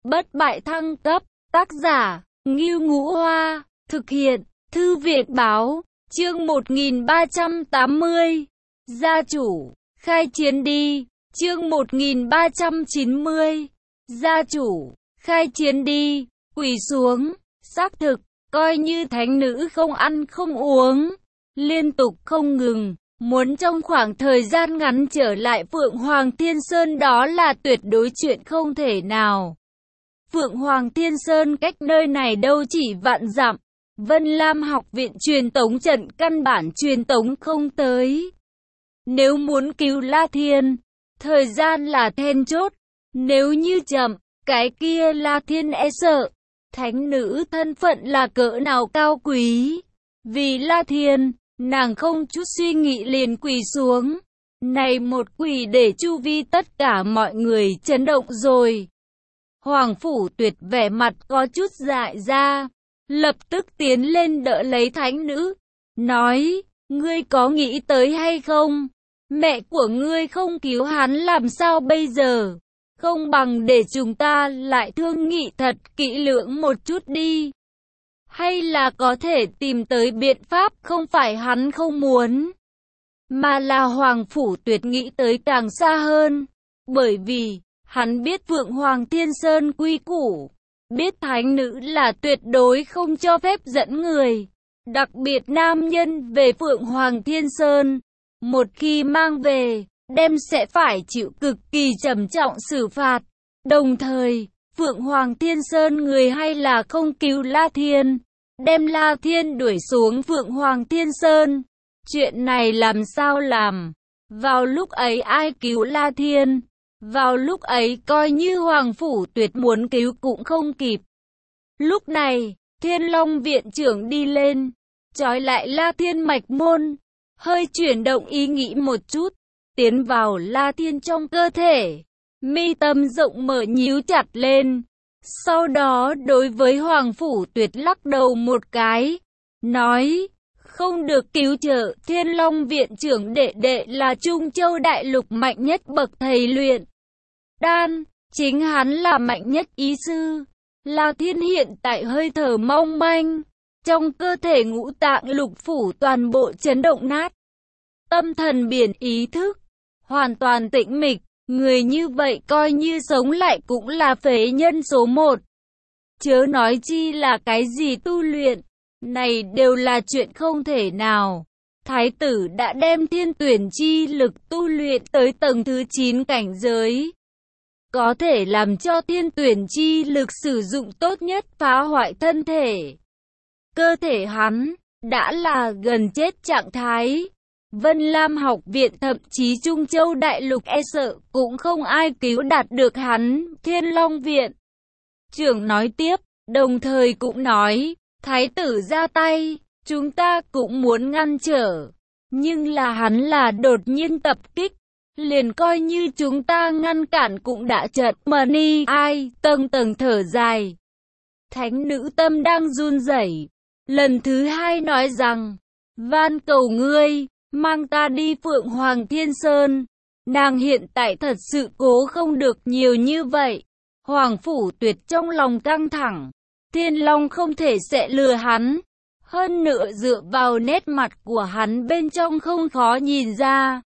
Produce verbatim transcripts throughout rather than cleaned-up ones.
bất bại thăng cấp, tác giả, Ngưu Ngũ Hoa, thực hiện, Thư viện Báo, chương một nghìn ba trăm tám mươi, gia chủ, khai chiến đi, chương một nghìn ba trăm chín mươi, gia chủ, khai chiến đi, quỳ xuống, xác thực, coi như thánh nữ không ăn không uống, liên tục không ngừng, muốn trong khoảng thời gian ngắn trở lại Phượng Hoàng Thiên Sơn đó là tuyệt đối chuyện không thể nào. Phượng Hoàng Thiên Sơn cách nơi này đâu chỉ vạn dặm, Vân Lam học viện truyền tống trận căn bản truyền tống không tới. Nếu muốn cứu La Thiên, thời gian là then chốt, nếu như chậm, cái kia La Thiên e sợ. Thánh nữ thân phận là cỡ nào cao quý. Vì La Thiên, nàng không chút suy nghĩ liền quỳ xuống. Này một quỳ để chu vi tất cả mọi người chấn động rồi. Hoàng Phủ Tuyệt vẻ mặt có chút dại ra, lập tức tiến lên đỡ lấy thánh nữ, nói, ngươi có nghĩ tới hay không? Mẹ của ngươi không cứu hắn làm sao bây giờ? Không bằng để chúng ta lại thương nghị thật kỹ lưỡng một chút đi. Hay là có thể tìm tới biện pháp không phải hắn không muốn, mà là Hoàng Phủ Tuyệt nghĩ tới càng xa hơn. Bởi vì, hắn biết Phượng Hoàng Thiên Sơn quy củ, biết thánh nữ là tuyệt đối không cho phép dẫn người, đặc biệt nam nhân về Phượng Hoàng Thiên Sơn. Một khi mang về, đem sẽ phải chịu cực kỳ trầm trọng xử phạt. Đồng thời, Phượng Hoàng Thiên Sơn người hay là không cứu La Thiên, đem La Thiên đuổi xuống Phượng Hoàng Thiên Sơn. Chuyện này làm sao làm? Vào lúc ấy ai cứu La Thiên? Vào lúc ấy coi như Hoàng Phủ Tuyệt muốn cứu cũng không kịp. Lúc này, Thiên Long viện trưởng đi lên, trói lại La Thiên mạch môn, hơi chuyển động ý nghĩ một chút, tiến vào La Thiên trong cơ thể, mi tâm rộng mở nhíu chặt lên. Sau đó đối với Hoàng Phủ Tuyệt lắc đầu một cái, nói, không được cứu trợ. Thiên Long viện trưởng đệ đệ là Trung Châu Đại Lục mạnh nhất bậc thầy luyện đan, chính hắn là mạnh nhất ý sư. La Thiên hiện tại hơi thở mong manh, trong cơ thể ngũ tạng lục phủ toàn bộ chấn động nát, tâm thần biển ý thức hoàn toàn tĩnh mịch. Người như vậy coi như sống lại cũng là phế nhân số một. Chớ nói chi là cái gì tu luyện, này đều là chuyện không thể nào. Thái tử đã đem thiên tuyển chi lực tu luyện tới tầng thứ chín cảnh giới, có thể làm cho thiên tuyển chi lực sử dụng tốt nhất phá hoại thân thể. Cơ thể hắn đã là gần chết trạng thái. Vân Lam học viện thậm chí Trung Châu Đại Lục e sợ cũng không ai cứu đạt được hắn. Thiên Long viện trưởng nói tiếp, đồng thời cũng nói, thái tử ra tay, chúng ta cũng muốn ngăn trở, nhưng là hắn là đột nhiên tập kích, liền coi như chúng ta ngăn cản cũng đã chật mà ni ai. Tầng tầng thở dài, thánh nữ tâm đang run rẩy, lần thứ hai nói rằng, van cầu ngươi, mang ta đi Phượng Hoàng Thiên Sơn. Nàng hiện tại thật sự cố không được nhiều như vậy. Hoàng Phủ Tuyệt trong lòng căng thẳng, Thiên Long không thể sẽ lừa hắn. Hơn nữa dựa vào nét mặt của hắn bên trong không khó nhìn ra,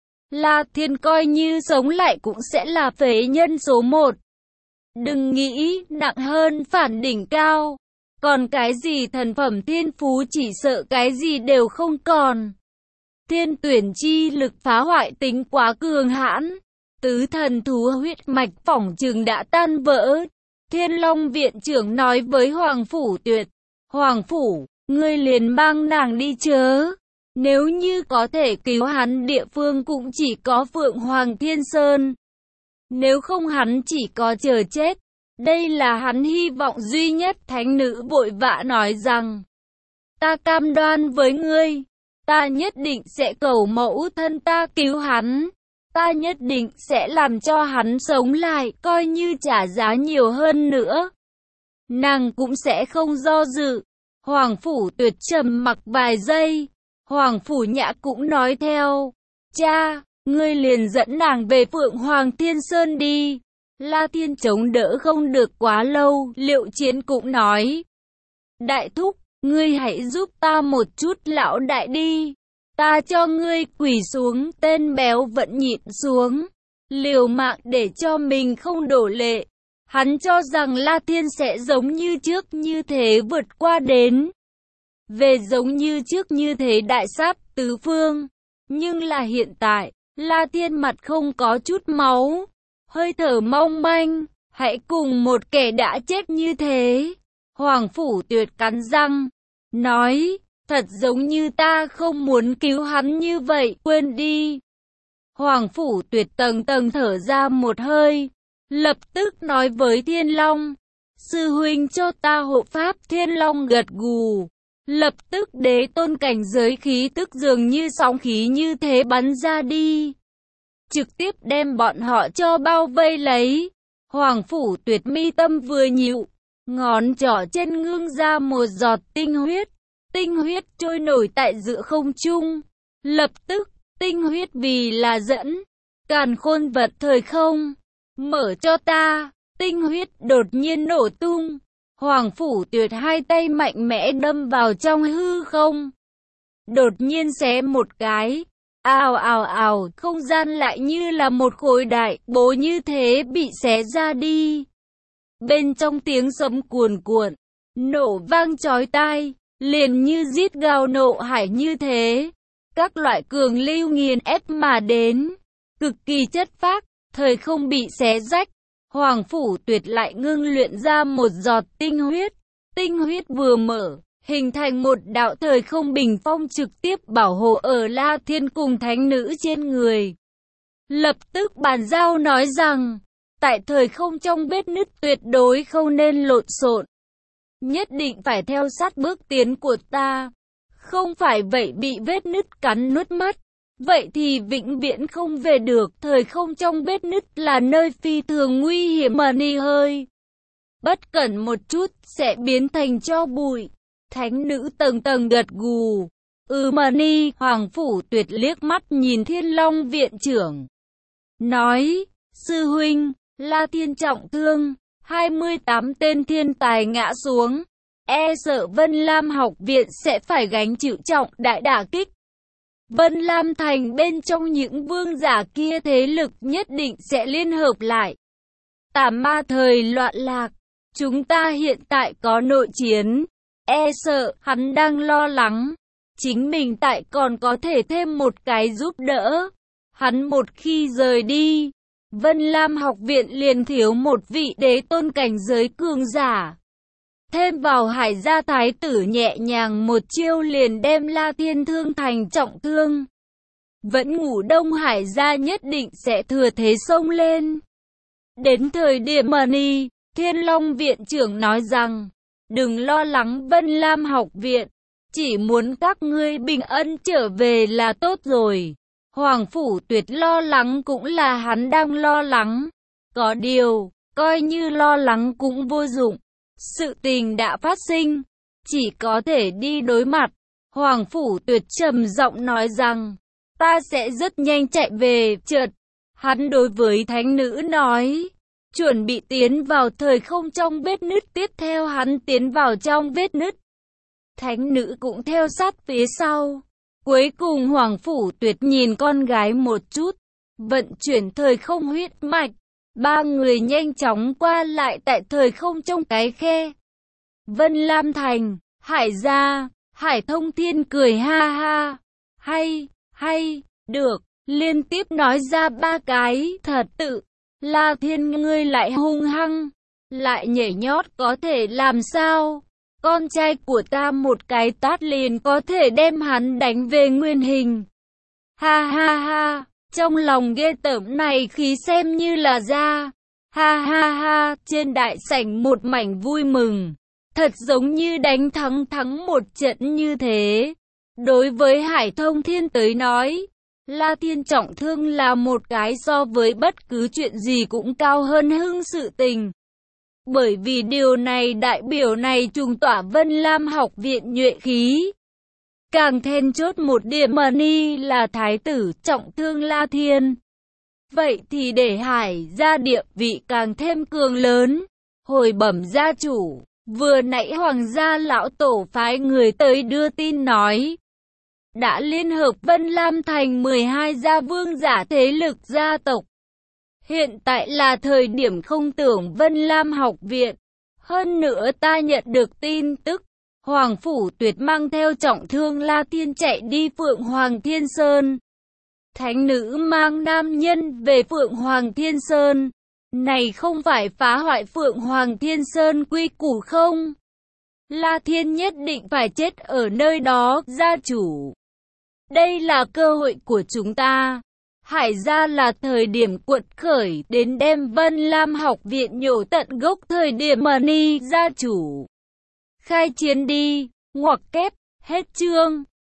La Thiên coi như sống lại cũng sẽ là phế nhân số một. Đừng nghĩ nặng hơn phản đỉnh cao, còn cái gì thần phẩm thiên phú chỉ sợ cái gì đều không còn. Thiên tuyển chi lực phá hoại tính quá cường hãn, tứ thần thú huyết mạch phỏng chừng đã tan vỡ. Thiên Long viện trưởng nói với Hoàng Phủ Tuyệt, Hoàng Phủ, ngươi liền mang nàng đi chớ. Nếu như có thể cứu hắn địa phương cũng chỉ có Phượng Hoàng Thiên Sơn. Nếu không hắn chỉ có chờ chết. Đây là hắn hy vọng duy nhất. Thánh nữ vội vã nói rằng, ta cam đoan với ngươi, ta nhất định sẽ cầu mẫu thân ta cứu hắn. Ta nhất định sẽ làm cho hắn sống lại, coi như trả giá nhiều hơn nữa. Nàng cũng sẽ không do dự. Hoàng Phủ Tuyệt trầm mặc vài giây. Hoàng Phủ Nhã cũng nói theo, cha, ngươi liền dẫn nàng về Phượng Hoàng Thiên Sơn đi. La Thiên chống đỡ không được quá lâu, Liệu Chiến cũng nói. Đại thúc, ngươi hãy giúp ta một chút lão đại đi. Ta cho ngươi quỳ xuống, tên béo vẫn nhịn xuống. Liều mạng để cho mình không đổ lệ. Hắn cho rằng La Thiên sẽ giống như trước như thế vượt qua đến. Về giống như trước như thế đại sát tứ phương. Nhưng là hiện tại, La Thiên mặt không có chút máu. Hơi thở mong manh, hãy cùng một kẻ đã chết như thế. Hoàng Phủ Tuyệt cắn răng, nói, thật giống như ta không muốn cứu hắn như vậy, quên đi. Hoàng Phủ Tuyệt tầng tầng thở ra một hơi, lập tức nói với Thiên Long, sư huynh cho ta hộ pháp. Thiên Long gật gù, lập tức đế tôn cảnh giới khí tức dường như sóng khí như thế bắn ra đi. Trực tiếp đem bọn họ cho bao vây lấy. Hoàng Phủ Tuyệt mi tâm vừa nhịu, ngón trỏ trên ngưng ra một giọt tinh huyết. Tinh huyết trôi nổi tại giữa không trung. Lập tức, tinh huyết vì là dẫn. Càn khôn vật thời không. Mở cho ta. Tinh huyết đột nhiên nổ tung. Hoàng Phủ Tuyệt hai tay mạnh mẽ đâm vào trong hư không. Đột nhiên xé một cái. Ào ào ào, không gian lại như là một khối đại bố như thế bị xé ra đi. Bên trong tiếng sấm cuồn cuộn, nổ vang chói tai, liền như rít gào nộ hải như thế. Các loại cường lưu nghiền ép mà đến, cực kỳ chất phác, thời không bị xé rách. Hoàng Phủ Tuyệt lại ngưng luyện ra một giọt tinh huyết. Tinh huyết vừa mở, hình thành một đạo thời không bình phong trực tiếp bảo hộ ở La Thiên cùng thánh nữ trên người. Lập tức bàn giao nói rằng, tại thời không trong vết nứt tuyệt đối không nên lộn xộn. Nhất định phải theo sát bước tiến của ta. Không phải vậy bị vết nứt cắn nuốt mất. Vậy thì vĩnh viễn không về được. Thời không trong vết nứt là nơi phi thường nguy hiểm mà ni hơi. Bất cẩn một chút sẽ biến thành tro bụi. Thánh nữ tầng tầng gật gù. Ừ mà ni. Hoàng Phủ Tuyệt liếc mắt nhìn Thiên Long viện trưởng. Nói, sư huynh, La Thiên trọng thương. hai mươi tám tên thiên tài ngã xuống. E sợ Vân Lam học viện sẽ phải gánh chịu trọng đại đả kích. Vân Lam thành bên trong những vương giả kia thế lực nhất định sẽ liên hợp lại. Tà ma thời loạn lạc. Chúng ta hiện tại có nội chiến. E sợ hắn đang lo lắng. Chính mình tại còn có thể thêm một cái giúp đỡ. Hắn một khi rời đi, Vân Lam học viện liền thiếu một vị đế tôn cảnh giới cường giả. Thêm vào Hải gia thái tử nhẹ nhàng một chiêu liền đem La Thiên thương thành trọng thương. Vẫn ngủ đông Hải gia nhất định sẽ thừa thế xông lên. Đến thời điểm mà ni, Thiên Long viện trưởng nói rằng, đừng lo lắng Vân Lam học viện, chỉ muốn các ngươi bình an trở về là tốt rồi. Hoàng Phủ Tuyệt lo lắng cũng là hắn đang lo lắng. Có điều, coi như lo lắng cũng vô dụng. Sự tình đã phát sinh, chỉ có thể đi đối mặt. Hoàng Phủ Tuyệt trầm giọng nói rằng, ta sẽ rất nhanh chạy về. Chợt, hắn đối với thánh nữ nói, chuẩn bị tiến vào thời không trong vết nứt. Tiếp theo hắn tiến vào trong vết nứt. Thánh nữ cũng theo sát phía sau. Cuối cùng Hoàng Phủ Tuyệt nhìn con gái một chút, vận chuyển thời không huyết mạch. Ba người nhanh chóng qua lại tại thời không trong cái khe. Vân Lam thành, Hải gia, Hải Thông Thiên cười ha ha. Hay, hay, được, liên tiếp nói ra ba cái. Thật tự, La Thiên ngươi lại hung hăng, lại nhảy nhót có thể làm sao? Con trai của ta một cái tát liền có thể đem hắn đánh về nguyên hình. Ha ha ha, trong lòng ghê tởm này khí xem như là ra. Ha ha ha, trên đại sảnh một mảnh vui mừng. Thật giống như đánh thắng thắng một trận như thế. Đối với Hải Thông Thiên tới nói, La Thiên trọng thương là một cái so với bất cứ chuyện gì cũng cao hơn hưng sự tình. Bởi vì điều này đại biểu này trùng tỏa Vân Lam học viện nhuệ khí. Càng then chốt một điểm mà ni là thái tử trọng thương La Thiên. Vậy thì để Hải gia địa vị càng thêm cường lớn. Hồi bẩm gia chủ, vừa nãy Hoàng gia lão tổ phái người tới đưa tin nói, đã liên hợp Vân Lam thành mười hai gia vương giả thế lực gia tộc. Hiện tại là thời điểm không tưởng Vân Lam học viện. Hơn nữa ta nhận được tin tức, Hoàng Phủ Tuyệt mang theo trọng thương La Thiên chạy đi Phượng Hoàng Thiên Sơn. Thánh nữ mang nam nhân về Phượng Hoàng Thiên Sơn. Này không phải phá hoại Phượng Hoàng Thiên Sơn quy củ không? La Thiên nhất định phải chết ở nơi đó, gia chủ. Đây là cơ hội của chúng ta. Hải gia là thời điểm quật khởi, đến đem Vân Lam học viện nhổ tận gốc thời điểm mà ni, gia chủ. Khai chiến đi, ngoặc kép, hết chương.